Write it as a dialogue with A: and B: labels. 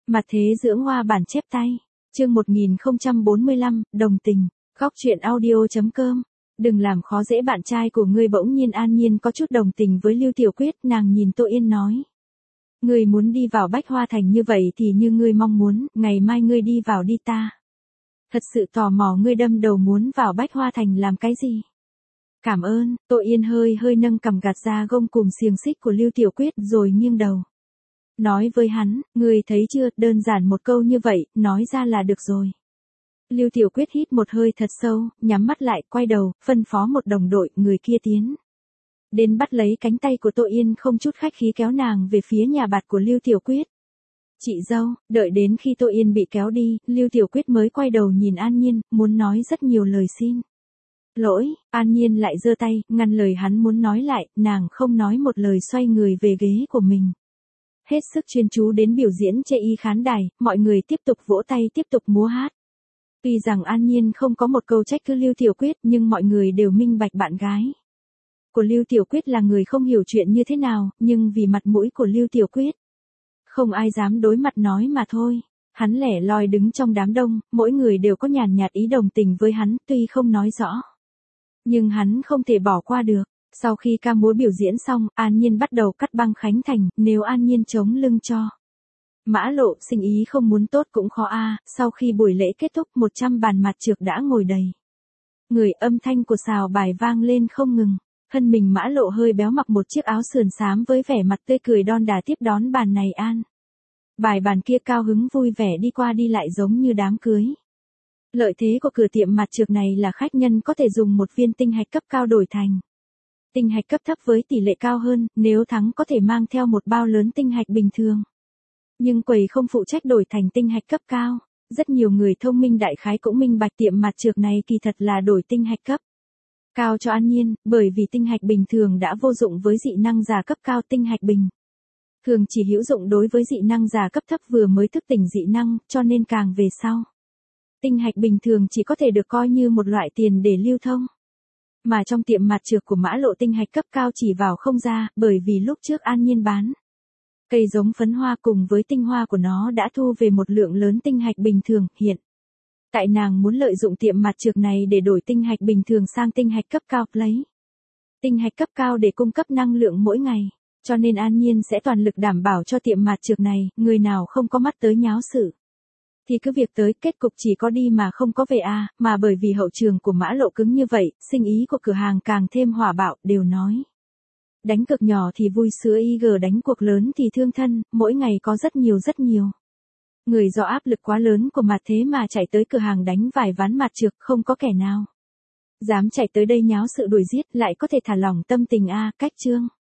A: Mặt thế dưỡng hoa bản chép tay. Chương 1045, đồng tình. Góc truyện audio.com. Đừng làm khó dễ bạn trai của ngươi. Bỗng nhiên An Nhiên có chút đồng tình với Lưu Tiểu Quyết, nàng nhìn Tô Yên nói. Ngươi muốn đi vào Bách Hoa Thành như vậy thì như ngươi mong muốn, ngày mai ngươi đi vào đi ta. Thật sự tò mò ngươi đâm đầu muốn vào Bách Hoa Thành làm cái gì? Cảm ơn. Tô Yên hơi nâng cằm gạt ra gông cùm xiềng xích của Lưu Tiểu Quyết rồi nghiêng đầu. Nói với hắn, ngươi thấy chưa, đơn giản một câu như vậy, nói ra là được rồi. Lưu Tiểu Quyết hít một hơi thật sâu, nhắm mắt lại, quay đầu, phân phó một đồng đội, người kia tiến đến bắt lấy cánh tay của Tô Yên, không chút khách khí kéo nàng về phía nhà bạt của Lưu Tiểu Quyết. Chị dâu. Đợi đến khi Tô Yên bị kéo đi, Lưu Tiểu Quyết mới quay đầu nhìn An Nhiên, muốn nói rất nhiều lời xin lỗi. An Nhiên lại giơ tay, ngăn lời hắn muốn nói lại, nàng không nói một lời xoay người về ghế của mình. Hết sức chuyên chú đến biểu diễn chê y khán đài, mọi người tiếp tục vỗ tay tiếp tục múa hát. Tuy rằng An Nhiên không có một câu trách cứ Lưu Tiểu Quyết, nhưng mọi người đều minh bạch bạn gái của Lưu Tiểu Quyết là người không hiểu chuyện như thế nào, nhưng vì mặt mũi của Lưu Tiểu Quyết, không ai dám đối mặt nói mà thôi. Hắn lẻ loi đứng trong đám đông, mỗi người đều có nhàn nhạt ý đồng tình với hắn, tuy không nói rõ, nhưng hắn không thể bỏ qua được. Sau khi ca múa biểu diễn xong, An Nhiên bắt đầu cắt băng khánh thành, nếu An Nhiên chống lưng cho Mã Lộ, sinh ý không muốn tốt cũng khó a. Sau khi buổi lễ kết thúc, 100 bàn mặt trược đã ngồi đầy người, âm thanh của sào bài vang lên không ngừng. Thân mình Mã Lộ hơi béo, mặc một chiếc áo sườn xám với vẻ mặt tươi cười đon đả tiếp đón bàn này an bài bàn kia, cao hứng vui vẻ đi qua đi lại giống như đám cưới. Lợi thế của cửa tiệm mặt trược này là khách nhân có thể dùng một viên tinh hạch cấp cao đổi thành tinh hạch cấp thấp với tỷ lệ cao hơn, nếu thắng có thể mang theo một bao lớn tinh hạch bình thường. Nhưng quầy không phụ trách đổi thành tinh hạch cấp cao. Rất nhiều người thông minh đại khái cũng minh bạch tiệm mặt trược này kỳ thật là đổi tinh hạch cấp cao cho An Nhiên, bởi vì tinh hạch bình thường đã vô dụng với dị năng giả cấp cao. Tinh hạch bình thường chỉ hữu dụng đối với dị năng giả cấp thấp vừa mới thức tỉnh dị năng, cho nên càng về sau, tinh hạch bình thường chỉ có thể được coi như một loại tiền để lưu thông. Mà trong tiệm mặt trược của Mã Lộ, tinh hạch cấp cao chỉ vào không ra, bởi vì lúc trước An Nhiên bán cây giống phấn hoa cùng với tinh hoa của nó đã thu về một lượng lớn tinh hạch bình thường. Hiện tại nàng muốn lợi dụng tiệm mặt trược này để đổi tinh hạch bình thường sang tinh hạch cấp cao, lấy tinh hạch cấp cao để cung cấp năng lượng mỗi ngày. Cho nên An Nhiên sẽ toàn lực đảm bảo cho tiệm mặt trược này, người nào không có mắt tới nháo sự thì cứ việc tới, kết cục chỉ có đi mà không có về a. Mà bởi vì hậu trường của Mã Lộ cứng như vậy, sinh ý của cửa hàng càng thêm hỏa bạo. Đều nói đánh cược nhỏ thì vui sữa IG, đánh cuộc lớn thì thương thân, mỗi ngày có rất nhiều người do áp lực quá lớn của mặt thế mà chạy tới cửa hàng đánh vài ván mặt trược, không có kẻ nào dám chạy tới đây nháo sự đuổi giết, lại có thể thả lỏng tâm tình a. Cách chương